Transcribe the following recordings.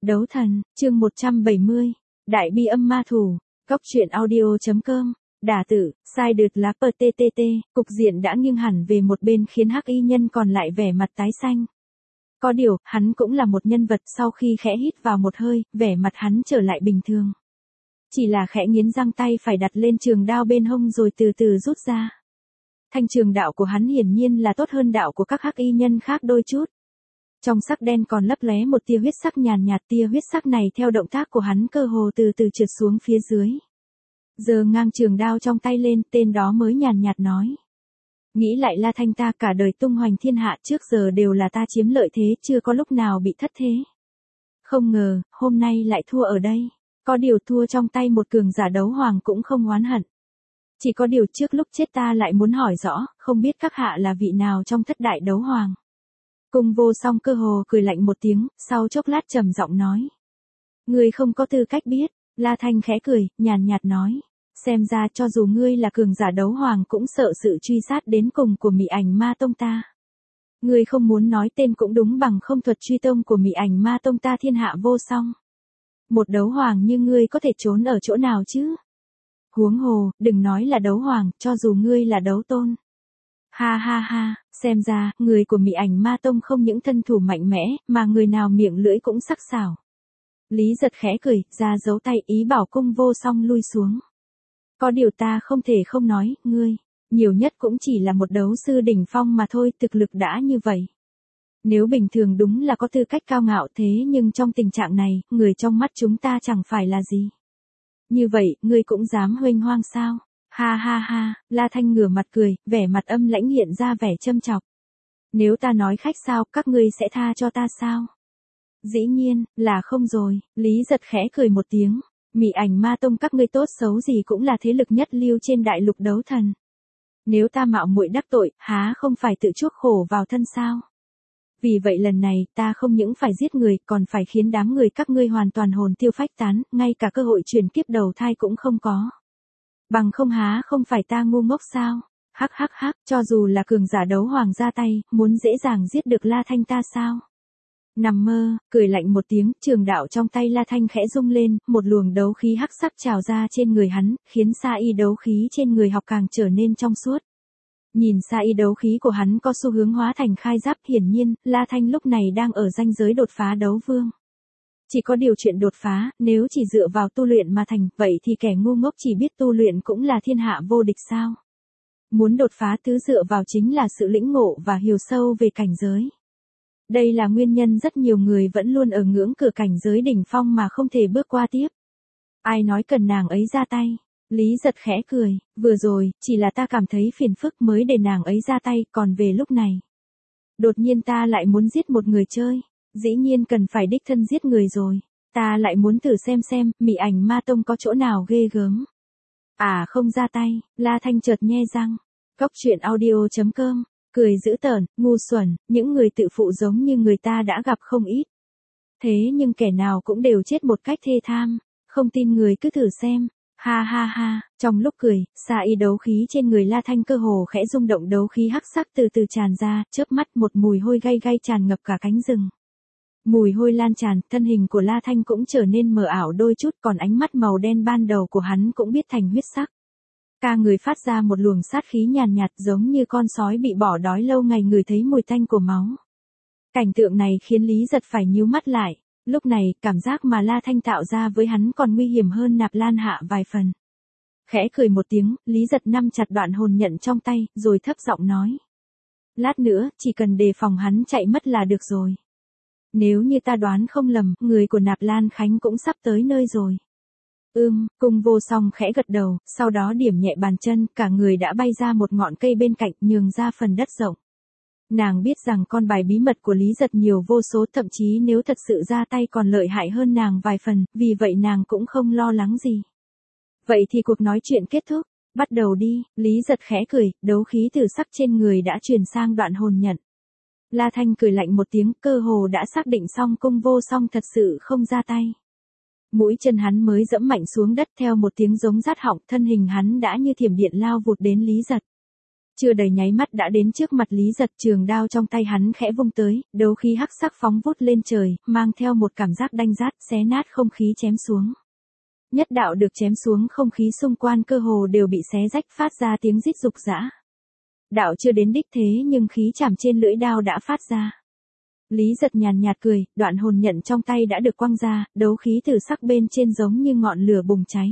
Đấu thần, chương 170. Đại bi âm ma thủ. Cóc truyện audio.com. Đả tử, sai đượt lá PTTT, cục diện đã nghiêng hẳn về một bên khiến hắc y nhân còn lại vẻ mặt tái xanh. Có điều, hắn cũng là một nhân vật, sau khi khẽ hít vào một hơi, vẻ mặt hắn trở lại bình thường. Chỉ là khẽ nghiến răng, tay phải đặt lên trường đao bên hông rồi từ từ rút ra. Thanh trường đạo của hắn hiển nhiên là tốt hơn đạo của các hắc y nhân khác đôi chút. Trong sắc đen còn lấp lóe một tia huyết sắc nhàn nhạt, tia huyết sắc này theo động tác của hắn cơ hồ từ từ trượt xuống phía dưới. Giơ ngang trường đao trong tay lên, tên đó mới nhàn nhạt nói. Nghĩ lại La Thanh, ta cả đời tung hoành thiên hạ, trước giờ đều là ta chiếm lợi thế, chưa có lúc nào bị thất thế. Không ngờ, hôm nay lại thua ở đây. Có điều thua trong tay một cường giả đấu hoàng cũng không oán hận. Chỉ có điều trước lúc chết ta lại muốn hỏi rõ, không biết các hạ là vị nào trong thất đại đấu hoàng. Cung Vô Song cơ hồ cười lạnh một tiếng, sau chốc lát trầm giọng nói. Ngươi không có tư cách biết. La Thanh khẽ cười, nhàn nhạt nói. Xem ra cho dù ngươi là cường giả đấu hoàng cũng sợ sự truy sát đến cùng của Mị Ảnh Ma Tông ta. Ngươi không muốn nói tên cũng đúng, bằng không thuật truy tông của Mị Ảnh Ma Tông ta thiên hạ vô song. Một đấu hoàng như ngươi có thể trốn ở chỗ nào chứ? Huống hồ, đừng nói là đấu hoàng, cho dù ngươi là đấu tôn. Ha ha ha, xem ra, người của Mị Ảnh Ma Tông không những thân thủ mạnh mẽ, mà người nào miệng lưỡi cũng sắc sảo. Lý Giật khẽ cười, ra dấu tay ý bảo Cung Vô Song lui xuống. Có điều ta không thể không nói, ngươi, nhiều nhất cũng chỉ là một đấu sư đỉnh phong mà thôi, thực lực đã như vậy. Nếu bình thường đúng là có tư cách cao ngạo, thế nhưng trong tình trạng này, người trong mắt chúng ta chẳng phải là gì. Như vậy, ngươi cũng dám huênh hoang sao? Ha ha ha, La Thanh ngửa mặt cười, vẻ mặt âm lãnh hiện ra vẻ châm chọc. Nếu ta nói khách sao, các ngươi sẽ tha cho ta sao? Dĩ nhiên, là không rồi. Lý Giật khẽ cười một tiếng. Mị Ảnh Ma Tông các ngươi tốt xấu gì cũng là thế lực nhất lưu trên đại lục đấu thần. Nếu ta mạo muội đắc tội, há không phải tự chuốc khổ vào thân sao? Vì vậy lần này, ta không những phải giết người, còn phải khiến đám người các ngươi hoàn toàn hồn tiêu phách tán, ngay cả cơ hội chuyển kiếp đầu thai cũng không có. Bằng không há không phải ta ngu ngốc sao? Hắc hắc hắc, cho dù là cường giả đấu hoàng ra tay, muốn dễ dàng giết được La Thanh ta sao? Nằm mơ, cười lạnh một tiếng, trường đạo trong tay La Thanh khẽ rung lên, một luồng đấu khí hắc sắc trào ra trên người hắn, khiến sa y đấu khí trên người học càng trở nên trong suốt. Nhìn sa y đấu khí của hắn có xu hướng hóa thành khai giáp, hiển nhiên, La Thanh lúc này đang ở ranh giới đột phá đấu vương. Chỉ có điều chuyện đột phá, nếu chỉ dựa vào tu luyện mà thành, vậy thì kẻ ngu ngốc chỉ biết tu luyện cũng là thiên hạ vô địch sao? Muốn đột phá thứ dựa vào chính là sự lĩnh ngộ và hiểu sâu về cảnh giới. Đây là nguyên nhân rất nhiều người vẫn luôn ở ngưỡng cửa cảnh giới đỉnh phong mà không thể bước qua tiếp. Ai nói cần nàng ấy ra tay? Lý Giật khẽ cười, vừa rồi, chỉ là ta cảm thấy phiền phức mới để nàng ấy ra tay, còn về lúc này. Đột nhiên ta lại muốn giết một người chơi, dĩ nhiên cần phải đích thân giết người rồi. Ta lại muốn thử xem, Mị Ảnh Ma Tông có chỗ nào ghê gớm. À không ra tay, La Thanh chợt nhe răng. Cóc truyện audio.com. Cười dữ tợn, ngu xuẩn, những người tự phụ giống như người ta đã gặp không ít. Thế nhưng kẻ nào cũng đều chết một cách thê thảm, không tin người cứ thử xem. Ha ha ha, trong lúc cười, sa y đấu khí trên người La Thanh cơ hồ khẽ rung động, đấu khí hắc sắc từ từ tràn ra, chớp mắt một mùi hôi gay gay tràn ngập cả cánh rừng. Mùi hôi lan tràn, thân hình của La Thanh cũng trở nên mờ ảo đôi chút, còn ánh mắt màu đen ban đầu của hắn cũng biến thành huyết sắc. Cả người phát ra một luồng sát khí nhàn nhạt giống như con sói bị bỏ đói lâu ngày ngửi thấy mùi tanh của máu. Cảnh tượng này khiến Lý Giật phải nhíu mắt lại, lúc này cảm giác mà La Thanh tạo ra với hắn còn nguy hiểm hơn Nạp Lan Hạ vài phần. Khẽ cười một tiếng, Lý Giật nắm chặt đoạn hồn nhận trong tay, rồi thấp giọng nói. Lát nữa, chỉ cần đề phòng hắn chạy mất là được rồi. Nếu như ta đoán không lầm, người của Nạp Lan Khánh cũng sắp tới nơi rồi. Cung Vô Song khẽ gật đầu, sau đó điểm nhẹ bàn chân, cả người đã bay ra một ngọn cây bên cạnh, nhường ra phần đất rộng. Nàng biết rằng con bài bí mật của Lý Giật nhiều vô số, thậm chí nếu thật sự ra tay còn lợi hại hơn nàng vài phần, vì vậy nàng cũng không lo lắng gì. Vậy thì cuộc nói chuyện kết thúc, bắt đầu đi. Lý Giật khẽ cười, đấu khí từ sắc trên người đã truyền sang đoạn hồn nhận. La Thanh cười lạnh một tiếng, cơ hồ đã xác định xong Cung Vô Song thật sự không ra tay. Mũi chân hắn mới dẫm mạnh xuống đất, theo một tiếng giống rát họng, thân hình hắn đã như thiểm điện lao vụt đến Lý Giật. Chưa đầy nháy mắt đã đến trước mặt Lý Giật, trường đao trong tay hắn khẽ vung tới, đấu khí hắc sắc phóng vút lên trời, mang theo một cảm giác đanh rát, xé nát không khí chém xuống. Nhất đạo được chém xuống, không khí xung quanh cơ hồ đều bị xé rách, phát ra tiếng rít rục rã. Đạo chưa đến đích thế nhưng khí chạm trên lưỡi đao đã phát ra. Lý Giật nhàn nhạt cười, đoạn hồn nhận trong tay đã được quăng ra, đấu khí tử sắc bên trên giống như ngọn lửa bùng cháy.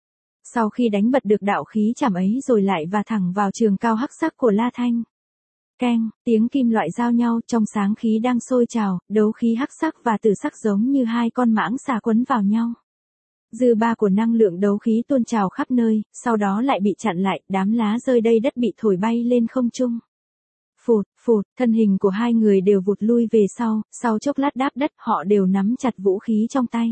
Sau khi đánh bật được đạo khí chạm ấy rồi lại và thẳng vào trường cao hắc sắc của La Thanh. Keng, tiếng kim loại giao nhau, trong sáng khí đang sôi trào, đấu khí hắc sắc và tử sắc giống như hai con mãng xà quấn vào nhau. Dư ba của năng lượng đấu khí tuôn trào khắp nơi, sau đó lại bị chặn lại, đám lá rơi đầy đất bị thổi bay lên không trung. Phụt, phụt, thân hình của hai người đều vụt lui về sau chốc lát đáp đất, họ đều nắm chặt vũ khí trong tay.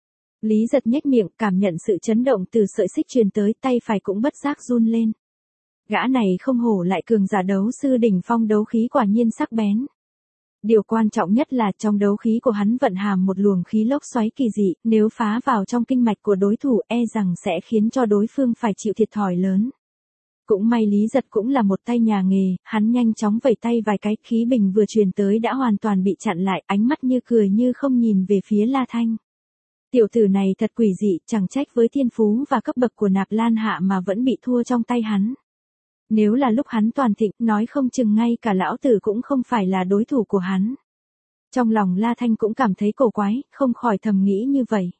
Lý Giật nhếch miệng, cảm nhận sự chấn động từ sợi xích truyền tới, tay phải cũng bất giác run lên. Gã này không hổ lại cường giả đấu sư đỉnh phong, đấu khí quả nhiên sắc bén. Điều quan trọng nhất là trong đấu khí của hắn vận hàm một luồng khí lốc xoáy kỳ dị, nếu phá vào trong kinh mạch của đối thủ e rằng sẽ khiến cho đối phương phải chịu thiệt thòi lớn. Cũng may Lý Giật cũng là một tay nhà nghề, hắn nhanh chóng vẩy tay vài cái, khí bình vừa truyền tới đã hoàn toàn bị chặn lại, ánh mắt như cười như không nhìn về phía La Thanh. Tiểu tử này thật quỷ dị, chẳng trách với thiên phú và cấp bậc của Nạp Lan Hạ mà vẫn bị thua trong tay hắn. Nếu là lúc hắn toàn thịnh, nói không chừng ngay cả lão tử cũng không phải là đối thủ của hắn. Trong lòng La Thanh cũng cảm thấy cổ quái, không khỏi thầm nghĩ như vậy.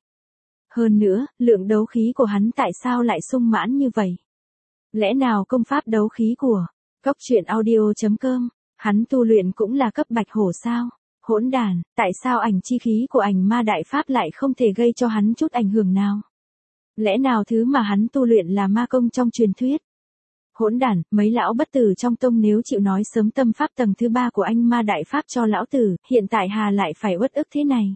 Hơn nữa, lượng đấu khí của hắn tại sao lại sung mãn như vậy? Lẽ nào công pháp đấu khí của Cốc Truyện Audio.com, hắn tu luyện cũng là cấp bạch hổ sao? Hỗn đàn, tại sao ảnh chi khí của ảnh ma đại pháp lại không thể gây cho hắn chút ảnh hưởng nào? Lẽ nào thứ mà hắn tu luyện là ma công trong truyền thuyết? Hỗn đàn, mấy lão bất tử trong tông nếu chịu nói sớm tâm pháp tầng thứ 3 của anh ma đại pháp cho lão tử, hiện tại hà lại phải uất ức thế này.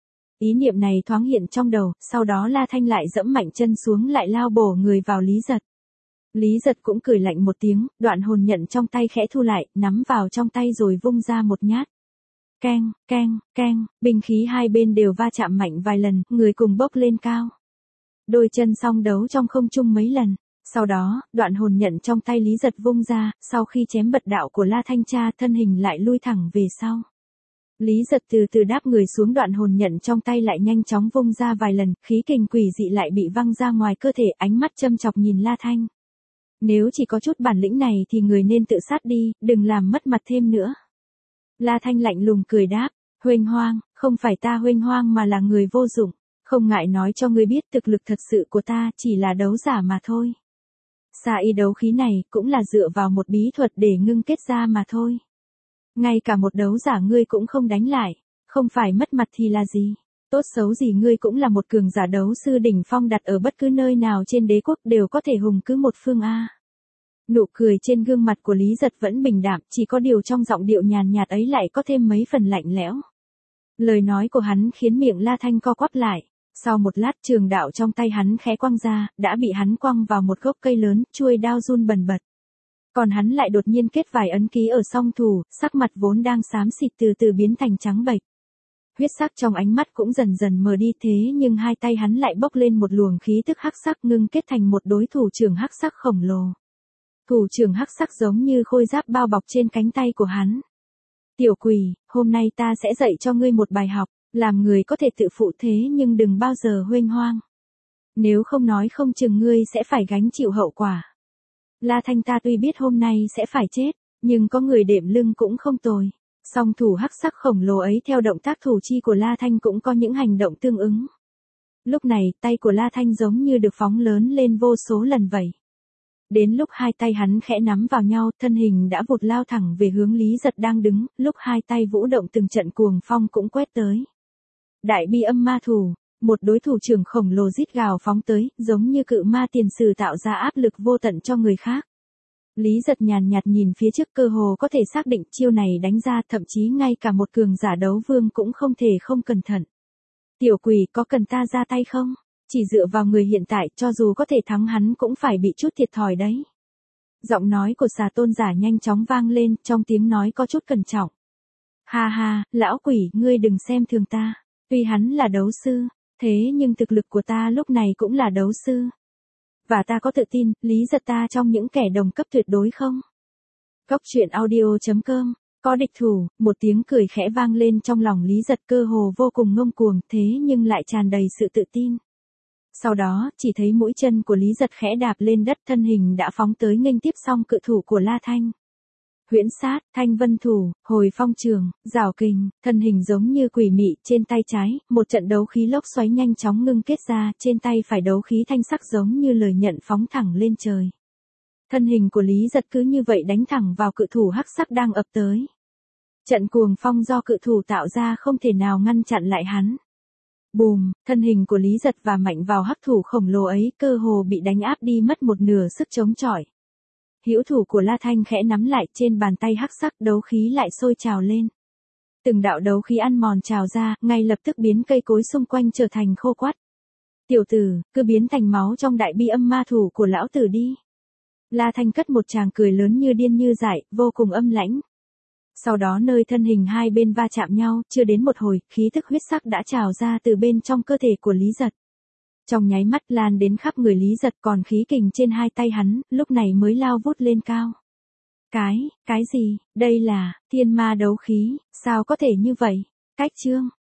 Ý niệm này thoáng hiện trong đầu, sau đó La Thanh lại dẫm mạnh chân xuống, lại lao bổ người vào Lý Giật. Lý Giật cũng cười lạnh một tiếng, đoạn hồn nhận trong tay khẽ thu lại, nắm vào trong tay rồi vung ra một nhát. Keng, keng, keng, binh khí hai bên đều va chạm mạnh vài lần, người cùng bốc lên cao. Đôi chân song đấu trong không trung mấy lần. Sau đó, đoạn hồn nhận trong tay Lý Giật vung ra, sau khi chém bật đạo của La Thanh Cha, thân hình lại lui thẳng về sau. Lý Giật từ từ đáp người xuống, đoạn hồn nhận trong tay lại nhanh chóng vung ra vài lần, khí kình quỷ dị lại bị văng ra ngoài cơ thể, ánh mắt châm chọc nhìn La Thanh. Nếu chỉ có chút bản lĩnh này thì người nên tự sát đi, đừng làm mất mặt thêm nữa. La Thanh lạnh lùng cười đáp, huênh hoang, không phải ta huênh hoang mà là người vô dụng, không ngại nói cho ngươi biết thực lực thật sự của ta chỉ là đấu giả mà thôi. Xa y đấu khí này cũng là dựa vào một bí thuật để ngưng kết ra mà thôi. Ngay cả một đấu giả ngươi cũng không đánh lại, không phải mất mặt thì là gì? Tốt xấu gì ngươi cũng là một cường giả đấu sư đỉnh phong, đặt ở bất cứ nơi nào trên đế quốc đều có thể hùng cứ một phương a. Nụ cười trên gương mặt của Lý Giật vẫn bình đạm, chỉ có điều trong giọng điệu nhàn nhạt ấy lại có thêm mấy phần lạnh lẽo. Lời nói của hắn khiến miệng La Thanh co quắp lại. Sau một lát, trường đạo trong tay hắn khẽ quăng ra, đã bị hắn quăng vào một gốc cây lớn, chuôi đao run bần bật. Còn hắn lại đột nhiên kết vài ấn ký ở song thủ, sắc mặt vốn đang xám xịt từ từ biến thành trắng bệch. Huyết sắc trong ánh mắt cũng dần dần mờ đi, thế nhưng hai tay hắn lại bốc lên một luồng khí tức hắc sắc, ngưng kết thành một đối thủ trưởng hắc sắc khổng lồ. Thủ trưởng hắc sắc giống như khôi giáp bao bọc trên cánh tay của hắn. Tiểu quỷ, hôm nay ta sẽ dạy cho ngươi một bài học. Làm người có thể tự phụ thế nhưng đừng bao giờ huênh hoang. Nếu không nói không chừng ngươi sẽ phải gánh chịu hậu quả. La Thanh ta tuy biết hôm nay sẽ phải chết, nhưng có người đệm lưng cũng không tồi. Song thủ hắc sắc khổng lồ ấy theo động tác thủ chi của La Thanh cũng có những hành động tương ứng. Lúc này tay của La Thanh giống như được phóng lớn lên vô số lần vậy. Đến lúc hai tay hắn khẽ nắm vào nhau, thân hình đã vụt lao thẳng về hướng Lý Giật đang đứng, lúc hai tay vũ động từng trận cuồng phong cũng quét tới. Đại bi âm ma thủ, một đối thủ trưởng khổng lồ rít gào phóng tới, giống như cự ma tiền sử tạo ra áp lực vô tận cho người khác. Lý Giật nhàn nhạt nhìn phía trước, cơ hồ có thể xác định chiêu này đánh ra, thậm chí ngay cả một cường giả đấu vương cũng không thể không cẩn thận. Tiểu quỷ, có cần ta ra tay không? Chỉ dựa vào người hiện tại, cho dù có thể thắng hắn cũng phải bị chút thiệt thòi đấy. Giọng nói của Xà Tôn giả nhanh chóng vang lên, trong tiếng nói có chút cẩn trọng. Ha ha, lão quỷ, ngươi đừng xem thường ta. Tuy hắn là đấu sư, thế nhưng thực lực của ta lúc này cũng là đấu sư. Và ta có tự tin, Lý Giật ta trong những kẻ đồng cấp tuyệt đối không? Cốc truyện audio.com. Có địch thủ, một tiếng cười khẽ vang lên trong lòng Lý Giật, cơ hồ vô cùng ngông cuồng, thế nhưng lại tràn đầy sự tự tin. Sau đó, chỉ thấy mũi chân của Lý Giật khẽ đạp lên đất, thân hình đã phóng tới nghênh tiếp xong cự thủ của La Thanh. Huyễn sát, Thanh Vân thủ, hồi phong trường, giảo kình, thân hình giống như quỷ mị, trên tay trái, một trận đấu khí lốc xoáy nhanh chóng ngưng kết ra, trên tay phải đấu khí thanh sắc giống như lời nhận phóng thẳng lên trời. Thân hình của Lý Giật cứ như vậy đánh thẳng vào cự thủ hắc sắc đang ập tới. Trận cuồng phong do cự thủ tạo ra không thể nào ngăn chặn lại hắn. Bùm, thân hình của Lý Giật và mạnh vào hắc thủ khổng lồ ấy cơ hồ bị đánh áp đi mất một nửa sức chống chọi. Hữu thủ của La Thanh khẽ nắm lại, trên bàn tay hắc sắc đấu khí lại sôi trào lên. Từng đạo đấu khí ăn mòn trào ra, ngay lập tức biến cây cối xung quanh trở thành khô quắt. Tiểu tử, cứ biến thành máu trong đại bi âm ma thủ của lão tử đi. La Thanh cất một tràng cười lớn như điên như dại, vô cùng âm lãnh. Sau đó nơi thân hình hai bên va chạm nhau, chưa đến một hồi, khí tức huyết sắc đã trào ra từ bên trong cơ thể của Lý Giật. Trong nháy mắt lan đến khắp người Lý Giật, còn khí kình trên hai tay hắn, lúc này mới lao vút lên cao. Cái gì, đây là, thiên ma đấu khí, sao có thể như vậy? Cách chương.